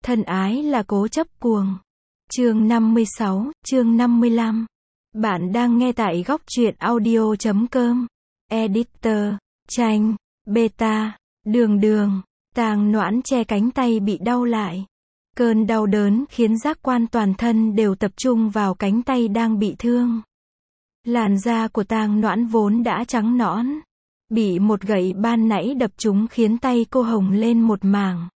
Thân ái là cố chấp cuồng. Chương 56, chương 55. Bạn đang nghe tại góc truyện audio.com. Editor, tranh, beta, đường. Tang Noãn che cánh tay bị đau lại. Cơn đau đớn khiến giác quan toàn thân đều tập trung vào cánh tay đang bị thương. Làn da của Tang Noãn vốn đã trắng nõn. Bị một gậy ban nãy đập trúng khiến tay cô hồng lên một mảng.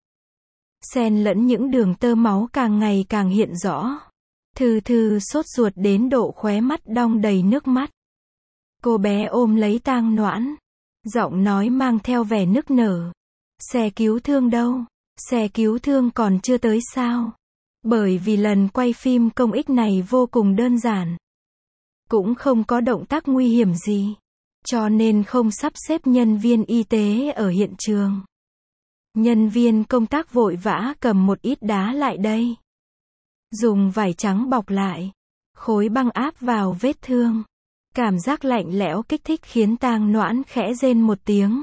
Xen lẫn những đường tơ máu càng ngày càng hiện rõ. Thư sốt ruột đến độ khóe mắt đong đầy nước mắt. Cô bé ôm lấy Tang Noãn. Giọng nói mang theo vẻ nức nở. Xe cứu thương đâu? Xe cứu thương còn chưa tới sao? Bởi vì lần quay phim công ích này vô cùng đơn giản. Cũng không có động tác nguy hiểm gì. Cho nên không sắp xếp nhân viên y tế ở hiện trường. Nhân viên công tác vội vã cầm một ít đá lại đây. Dùng vải trắng bọc lại. Khối băng áp vào vết thương. Cảm giác lạnh lẽo kích thích khiến Tang Noãn khẽ rên một tiếng.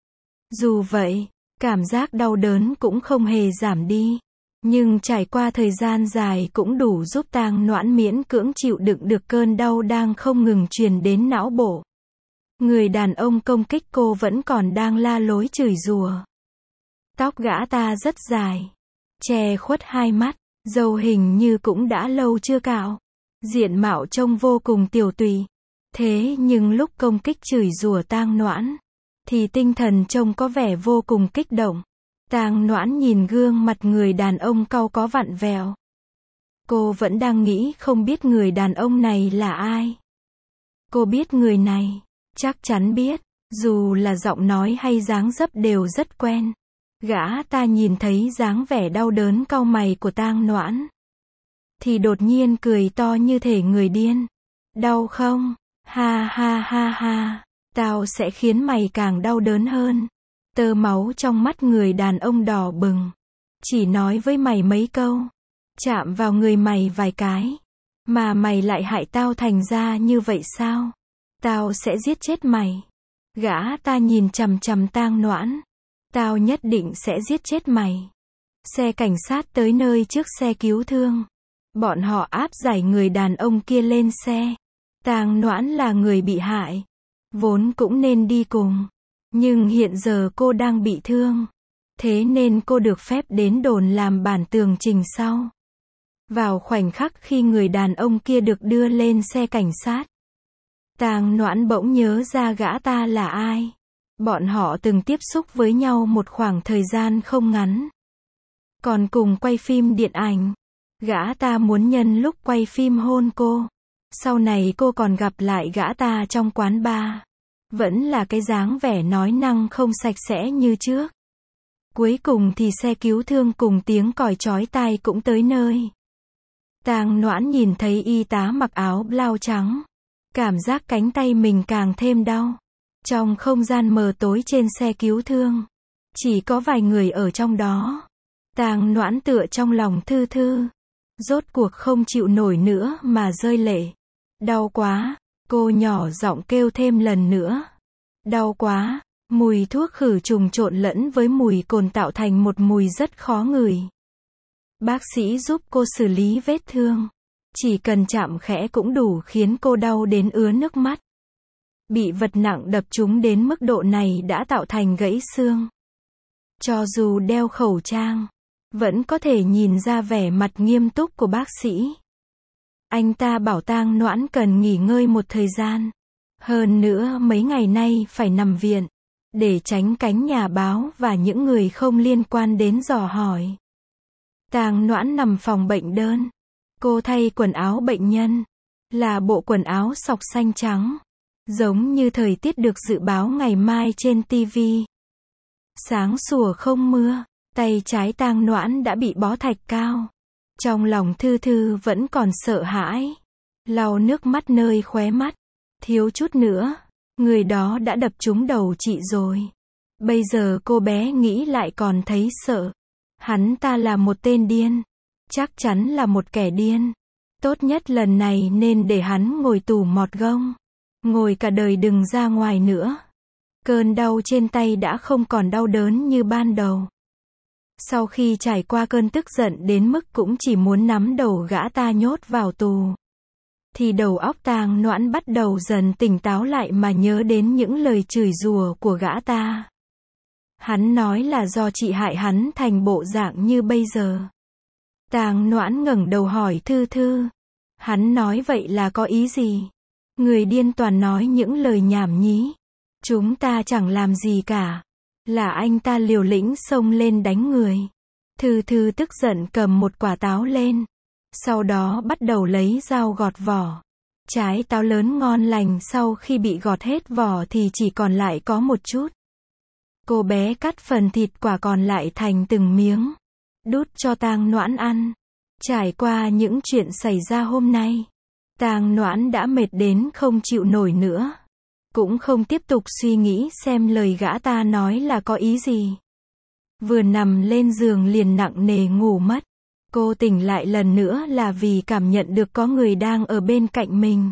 Dù vậy, cảm giác đau đớn cũng không hề giảm đi. Nhưng trải qua thời gian dài cũng đủ giúp Tang Noãn miễn cưỡng chịu đựng được cơn đau đang không ngừng truyền đến não bộ. Người đàn ông công kích cô vẫn còn đang la lối chửi rủa. Tóc gã ta rất dài, che khuất hai mắt, râu hình như cũng đã lâu chưa cạo. Diện mạo trông vô cùng tiểu tụy. Thế nhưng lúc công kích chửi rủa Tang Noãn, thì tinh thần trông có vẻ vô cùng kích động. Tang Noãn nhìn gương mặt người đàn ông cau có vặn vẹo. Cô vẫn đang nghĩ không biết người đàn ông này là ai. Cô biết người này, chắc chắn biết, dù là giọng nói hay dáng dấp đều rất quen. Gã ta nhìn thấy dáng vẻ đau đớn cau mày của Tang Noãn, thì đột nhiên cười to như thể người điên. Đau không? Ha ha, tao sẽ khiến mày càng đau đớn hơn. Tơ máu trong mắt người đàn ông đỏ bừng. Chỉ nói với mày mấy câu, chạm vào người mày vài cái, mà mày lại hại tao thành ra như vậy sao? Tao sẽ giết chết mày. Gã ta nhìn chằm chằm Tang Noãn. Tao nhất định sẽ giết chết mày. Xe cảnh sát tới nơi trước xe cứu thương. Bọn họ áp giải người đàn ông kia lên xe. Tang Noãn là người bị hại, vốn cũng nên đi cùng. Nhưng hiện giờ cô đang bị thương. Thế nên cô được phép đến đồn làm bản tường trình sau. Vào khoảnh khắc khi người đàn ông kia được đưa lên xe cảnh sát, Tang Noãn bỗng nhớ ra gã ta là ai. Bọn họ từng tiếp xúc với nhau một khoảng thời gian không ngắn. Còn cùng quay phim điện ảnh. Gã ta muốn nhân lúc quay phim hôn cô. Sau này cô còn gặp lại gã ta trong quán bar. Vẫn là cái dáng vẻ nói năng không sạch sẽ như trước. Cuối cùng thì xe cứu thương cùng tiếng còi chói tai cũng tới nơi. Tang Noãn nhìn thấy y tá mặc áo blau trắng. Cảm giác cánh tay mình càng thêm đau. Trong không gian mờ tối trên xe cứu thương, chỉ có vài người ở trong đó. Tang Noãn tựa trong lòng thư. Rốt cuộc không chịu nổi nữa mà rơi lệ. Đau quá, cô nhỏ giọng kêu thêm lần nữa. Đau quá, mùi thuốc khử trùng trộn lẫn với mùi cồn tạo thành một mùi rất khó ngửi. Bác sĩ giúp cô xử lý vết thương. Chỉ cần chạm khẽ cũng đủ khiến cô đau đến ứa nước mắt. Bị vật nặng đập trúng đến mức độ này đã tạo thành gãy xương. Cho dù đeo khẩu trang, vẫn có thể nhìn ra vẻ mặt nghiêm túc của bác sĩ. Anh ta bảo Tang Noãn cần nghỉ ngơi một thời gian. Hơn nữa mấy ngày nay phải nằm viện, để tránh cánh nhà báo và những người không liên quan đến dò hỏi. Tang Noãn nằm phòng bệnh đơn. Cô thay quần áo bệnh nhân. Là bộ quần áo sọc xanh trắng. Giống như thời tiết được dự báo ngày mai trên TV. Sáng sủa không mưa. Tay trái Tang Noãn đã bị bó thạch cao. Trong lòng thư vẫn còn sợ hãi. Lau nước mắt nơi khóe mắt. Thiếu chút nữa, người đó đã đập trúng đầu chị rồi. Bây giờ cô bé nghĩ lại còn thấy sợ. Hắn ta là một tên điên. Chắc chắn là một kẻ điên. Tốt nhất lần này nên để hắn ngồi tù mọt gông. Ngồi cả đời đừng ra ngoài nữa. Cơn đau trên tay đã không còn đau đớn như ban đầu. Sau khi trải qua cơn tức giận đến mức cũng chỉ muốn nắm đầu gã ta nhốt vào tù, thì đầu óc Tang Noãn bắt đầu dần tỉnh táo lại mà nhớ đến những lời chửi rủa của gã ta. Hắn nói là do chị hại hắn thành bộ dạng như bây giờ. Tang Noãn ngẩng đầu hỏi Thư Thư. Hắn nói vậy là có ý gì? Người điên toàn nói những lời nhảm nhí. Chúng ta chẳng làm gì cả. Là anh ta liều lĩnh xông lên đánh người. Thư Thư tức giận cầm một quả táo lên. Sau đó bắt đầu lấy dao gọt vỏ. Trái táo lớn ngon lành sau khi bị gọt hết vỏ thì chỉ còn lại có một chút. Cô bé cắt phần thịt quả còn lại thành từng miếng, đút cho Tang Noãn ăn. Trải qua những chuyện xảy ra hôm nay, Tang Noãn đã mệt đến không chịu nổi nữa. Cũng không tiếp tục suy nghĩ xem lời gã ta nói là có ý gì. Vừa nằm lên giường liền nặng nề ngủ mất. Cô tỉnh lại lần nữa là vì cảm nhận được có người đang ở bên cạnh mình.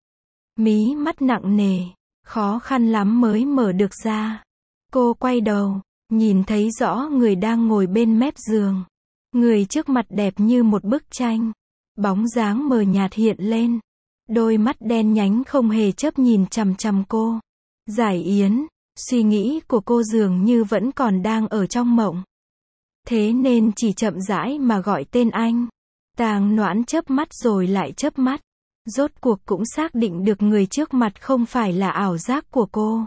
Mí mắt nặng nề, khó khăn lắm mới mở được ra. Cô quay đầu, nhìn thấy rõ người đang ngồi bên mép giường. Người trước mặt đẹp như một bức tranh. Bóng dáng mờ nhạt hiện lên. Đôi mắt đen nhánh không hề chớp nhìn chằm chằm cô. Giải Yến, suy nghĩ của cô dường như vẫn còn đang ở trong mộng. Thế nên chỉ chậm rãi mà gọi tên anh. Tang Noãn chớp mắt rồi lại chớp mắt. Rốt cuộc cũng xác định được người trước mặt không phải là ảo giác của cô,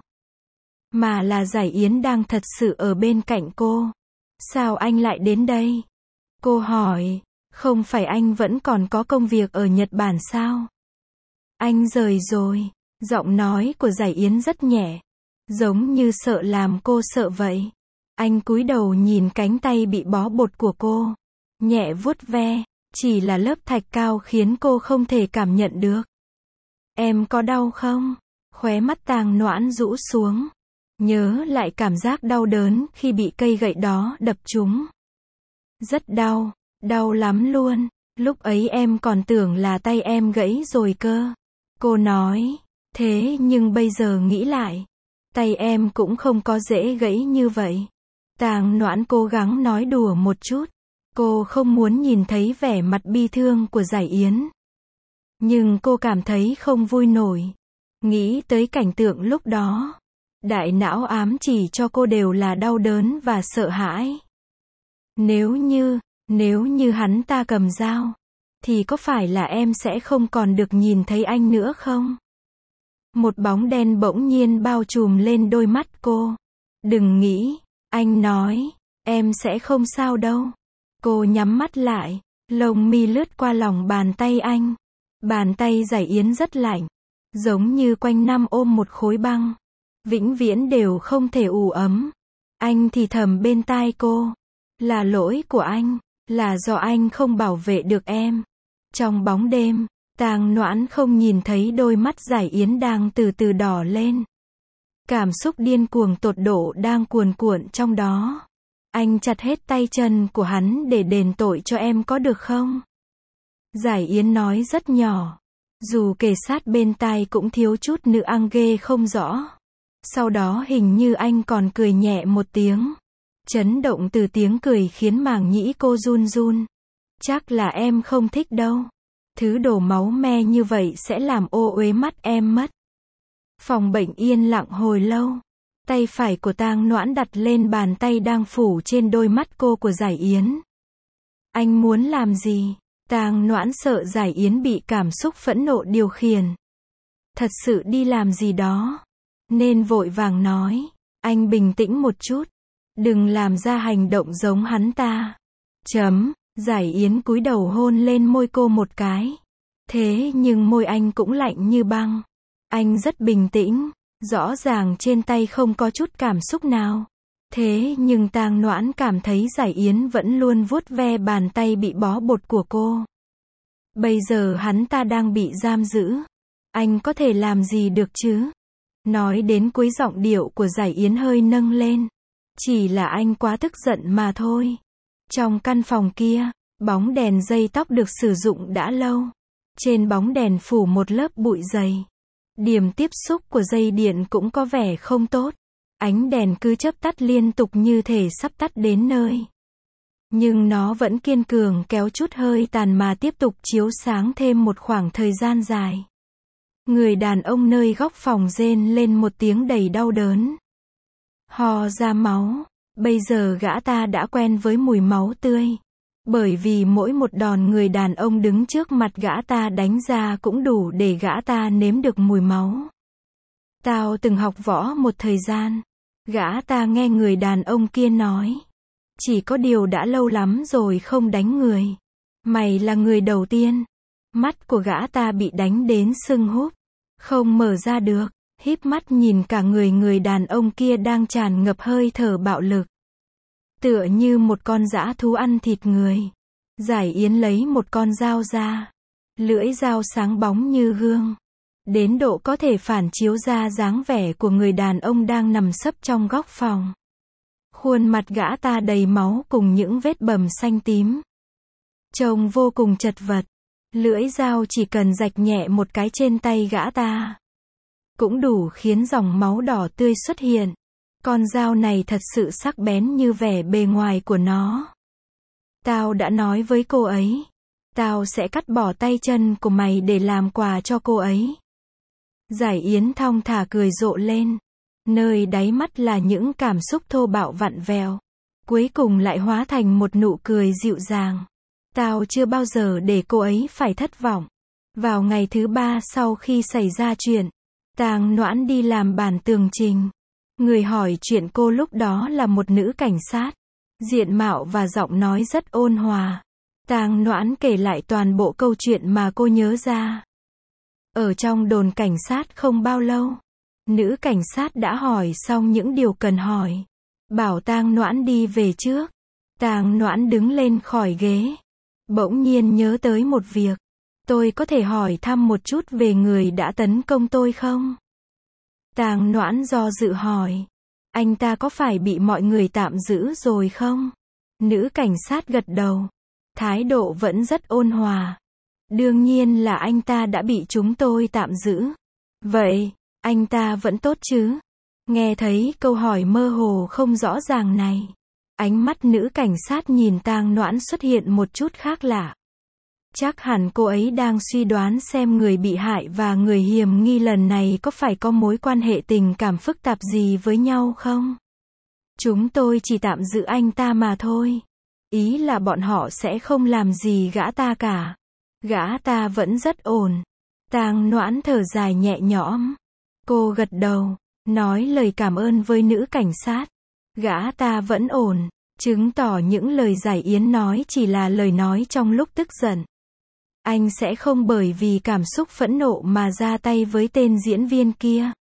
mà là Giải Yến đang thật sự ở bên cạnh cô. Sao anh lại đến đây? Cô hỏi, không phải anh vẫn còn có công việc ở Nhật Bản sao? Anh rời rồi. Giọng nói của Giải Yến rất nhẹ, giống như sợ làm cô sợ vậy. Anh cúi đầu nhìn cánh tay bị bó bột của cô, nhẹ vuốt ve, chỉ là lớp thạch cao khiến cô không thể cảm nhận được. Em có đau không? Khóe mắt Tang Noãn rũ xuống, nhớ lại cảm giác đau đớn khi bị cây gậy đó đập trúng. Rất đau, đau lắm luôn. Lúc ấy em còn tưởng là tay em gãy rồi cơ. Cô nói, thế nhưng bây giờ nghĩ lại, tay em cũng không có dễ gãy như vậy. Tang Noãn cố gắng nói đùa một chút. Cô không muốn nhìn thấy vẻ mặt bi thương của Giải Yến. Nhưng cô cảm thấy không vui nổi. Nghĩ tới cảnh tượng lúc đó, đại não ám chỉ cho cô đều là đau đớn và sợ hãi. Nếu như hắn ta cầm dao, thì có phải là em sẽ không còn được nhìn thấy anh nữa không? Một bóng đen bỗng nhiên bao trùm lên đôi mắt cô. Đừng nghĩ, anh nói, em sẽ không sao đâu. Cô nhắm mắt lại, lông mi lướt qua lòng bàn tay anh. Bàn tay Giải Yến rất lạnh, giống như quanh năm ôm một khối băng, vĩnh viễn đều không thể ủ ấm. Anh thì thầm bên tai cô, là lỗi của anh, là do anh không bảo vệ được em. Trong bóng đêm, Tang Noãn không nhìn thấy đôi mắt Giải Yến đang từ từ đỏ lên. Cảm xúc điên cuồng tột độ đang cuồn cuộn trong đó. Anh chặt hết tay chân của hắn để đền tội cho em có được không? Giải Yến nói rất nhỏ, dù kề sát bên tai cũng thiếu chút nữ ăn ghê không rõ. Sau đó hình như anh còn cười nhẹ một tiếng. Chấn động từ tiếng cười khiến màng nhĩ cô run run. Chắc là em không thích đâu. Thứ đổ máu me như vậy sẽ làm ô uế mắt em mất. Phòng bệnh yên lặng hồi lâu. Tay phải của Tang Noãn đặt lên bàn tay đang phủ trên đôi mắt cô của Giải Yến. Anh muốn làm gì? Tang Noãn sợ Giải Yến bị cảm xúc phẫn nộ điều khiển. Thật sự đi làm gì đó. Nên vội vàng nói. Anh bình tĩnh một chút. Đừng làm ra hành động giống hắn ta. Giải Yến cúi đầu hôn lên môi cô một cái. Thế nhưng môi anh cũng lạnh như băng. Anh rất bình tĩnh. Rõ ràng trên tay không có chút cảm xúc nào. Thế nhưng Tang Noãn cảm thấy Giải Yến vẫn luôn vuốt ve bàn tay bị bó bột của cô. Bây giờ hắn ta đang bị giam giữ. Anh có thể làm gì được chứ? Nói đến cuối giọng điệu của Giải Yến hơi nâng lên. Chỉ là anh quá tức giận mà thôi. Trong căn phòng kia, bóng đèn dây tóc được sử dụng đã lâu. Trên bóng đèn phủ một lớp bụi dày. Điểm tiếp xúc của dây điện cũng có vẻ không tốt. Ánh đèn cứ chớp tắt liên tục như thể sắp tắt đến nơi. Nhưng nó vẫn kiên cường kéo chút hơi tàn mà tiếp tục chiếu sáng thêm một khoảng thời gian dài. Người đàn ông nơi góc phòng rên lên một tiếng đầy đau đớn. Ho ra máu. Bây giờ gã ta đã quen với mùi máu tươi. Bởi vì mỗi một đòn người đàn ông đứng trước mặt gã ta đánh ra cũng đủ để gã ta nếm được mùi máu. Tao từng học võ một thời gian. Gã ta nghe người đàn ông kia nói. Chỉ có điều đã lâu lắm rồi không đánh người. Mày là người đầu tiên. Mắt của gã ta bị đánh đến sưng húp. Không mở ra được. Híp mắt nhìn cả người đàn ông kia đang tràn ngập hơi thở bạo lực. Tựa như một con dã thú ăn thịt người. Giải Yến lấy một con dao ra. Lưỡi dao sáng bóng như gương. Đến độ có thể phản chiếu ra dáng vẻ của người đàn ông đang nằm sấp trong góc phòng. Khuôn mặt gã ta đầy máu cùng những vết bầm xanh tím. Trông vô cùng chật vật. Lưỡi dao chỉ cần rạch nhẹ một cái trên tay gã ta. Cũng đủ khiến dòng máu đỏ tươi xuất hiện. Con dao này thật sự sắc bén như vẻ bề ngoài của nó. Tao đã nói với cô ấy. Tao sẽ cắt bỏ tay chân của mày để làm quà cho cô ấy. Giải Yến thong thả cười rộ lên. Nơi đáy mắt là những cảm xúc thô bạo vặn vẹo. Cuối cùng lại hóa thành một nụ cười dịu dàng. Tao chưa bao giờ để cô ấy phải thất vọng. Vào ngày thứ 3 sau khi xảy ra chuyện, Tang Noãn đi làm bản tường trình. Người hỏi chuyện cô lúc đó là một nữ cảnh sát. Diện mạo và giọng nói rất ôn hòa. Tang Noãn kể lại toàn bộ câu chuyện mà cô nhớ ra. Ở trong đồn cảnh sát không bao lâu, nữ cảnh sát đã hỏi xong những điều cần hỏi. Bảo Tang Noãn đi về trước. Tang Noãn đứng lên khỏi ghế. Bỗng nhiên nhớ tới một việc. Tôi có thể hỏi thăm một chút về người đã tấn công tôi không? Tang Noãn do dự hỏi. Anh ta có phải bị mọi người tạm giữ rồi không? Nữ cảnh sát gật đầu. Thái độ vẫn rất ôn hòa. Đương nhiên là anh ta đã bị chúng tôi tạm giữ. Vậy, anh ta vẫn tốt chứ? Nghe thấy câu hỏi mơ hồ không rõ ràng này. Ánh mắt nữ cảnh sát nhìn Tang Noãn xuất hiện một chút khác lạ. Chắc hẳn cô ấy đang suy đoán xem người bị hại và người hiểm nghi lần này có phải có mối quan hệ tình cảm phức tạp gì với nhau không? Chúng tôi chỉ tạm giữ anh ta mà thôi. Ý là bọn họ sẽ không làm gì gã ta cả. Gã ta vẫn rất ổn. Tang Noãn thở dài nhẹ nhõm. Cô gật đầu, nói lời cảm ơn với nữ cảnh sát. Gã ta vẫn ổn, chứng tỏ những lời Giải Yến nói chỉ là lời nói trong lúc tức giận. Anh sẽ không bởi vì cảm xúc phẫn nộ mà ra tay với tên diễn viên kia.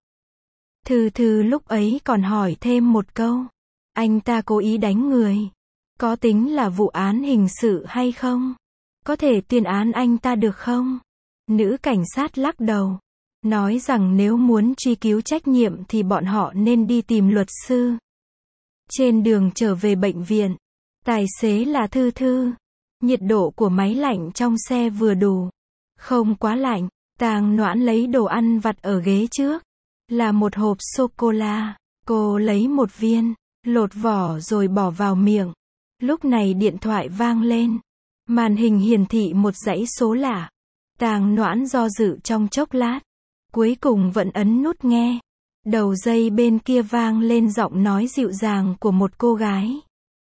Thư lúc ấy còn hỏi thêm một câu. Anh ta cố ý đánh người. Có tính là vụ án hình sự hay không? Có thể tuyên án anh ta được không? Nữ cảnh sát lắc đầu. Nói rằng nếu muốn truy cứu trách nhiệm thì bọn họ nên đi tìm luật sư. Trên đường trở về bệnh viện, tài xế là Thư. Nhiệt độ của máy lạnh trong xe vừa đủ. Không quá lạnh. Tang Noãn lấy đồ ăn vặt ở ghế trước. Là một hộp sô-cô-la. Cô lấy một viên, lột vỏ rồi bỏ vào miệng. Lúc này điện thoại vang lên. Màn hình hiển thị một dãy số lạ. Tang Noãn do dự trong chốc lát. Cuối cùng vẫn ấn nút nghe. Đầu dây bên kia vang lên giọng nói dịu dàng của một cô gái.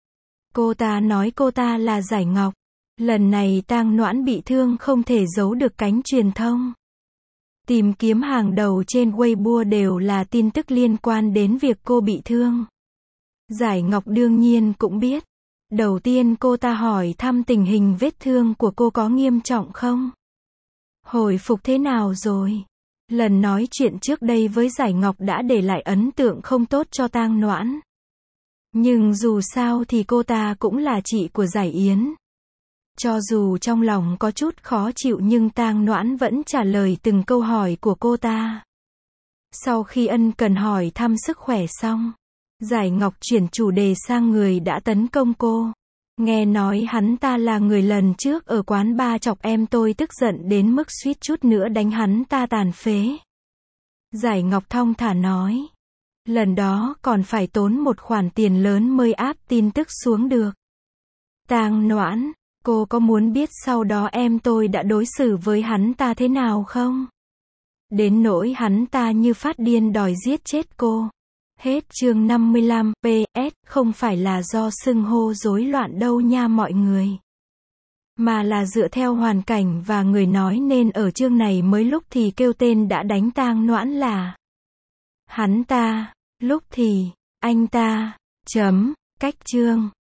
Cô ta nói cô ta là Giải Ngọc. Lần này Tang Noãn bị thương không thể giấu được cánh truyền thông. Tìm kiếm hàng đầu trên Weibo đều là tin tức liên quan đến việc cô bị thương. Giải Ngọc đương nhiên cũng biết. Đầu tiên cô ta hỏi thăm tình hình vết thương của cô có nghiêm trọng không? Hồi phục thế nào rồi? Lần nói chuyện trước đây với Giải Ngọc đã để lại ấn tượng không tốt cho Tang Noãn. Nhưng dù sao thì cô ta cũng là chị của Giải Yến. Cho dù trong lòng có chút khó chịu nhưng Tang Noãn vẫn trả lời từng câu hỏi của cô ta. Sau khi ân cần hỏi thăm sức khỏe xong, Giải Ngọc chuyển chủ đề sang người đã tấn công cô. Nghe nói hắn ta là người lần trước ở quán bar chọc em tôi tức giận đến mức suýt chút nữa đánh hắn ta tàn phế. Giải Ngọc thong thả nói. Lần đó còn phải tốn một khoản tiền lớn mới áp tin tức xuống được. Tang Noãn, cô có muốn biết sau đó em tôi đã đối xử với hắn ta thế nào không? Đến nỗi hắn ta như phát điên đòi giết chết cô. Hết chương 55, PS, không phải là do xưng hô rối loạn đâu nha mọi người. Mà là dựa theo hoàn cảnh và người nói nên ở chương này mới lúc thì kêu tên đã đánh Tang Noãn là hắn ta, lúc thì anh ta, cách chương.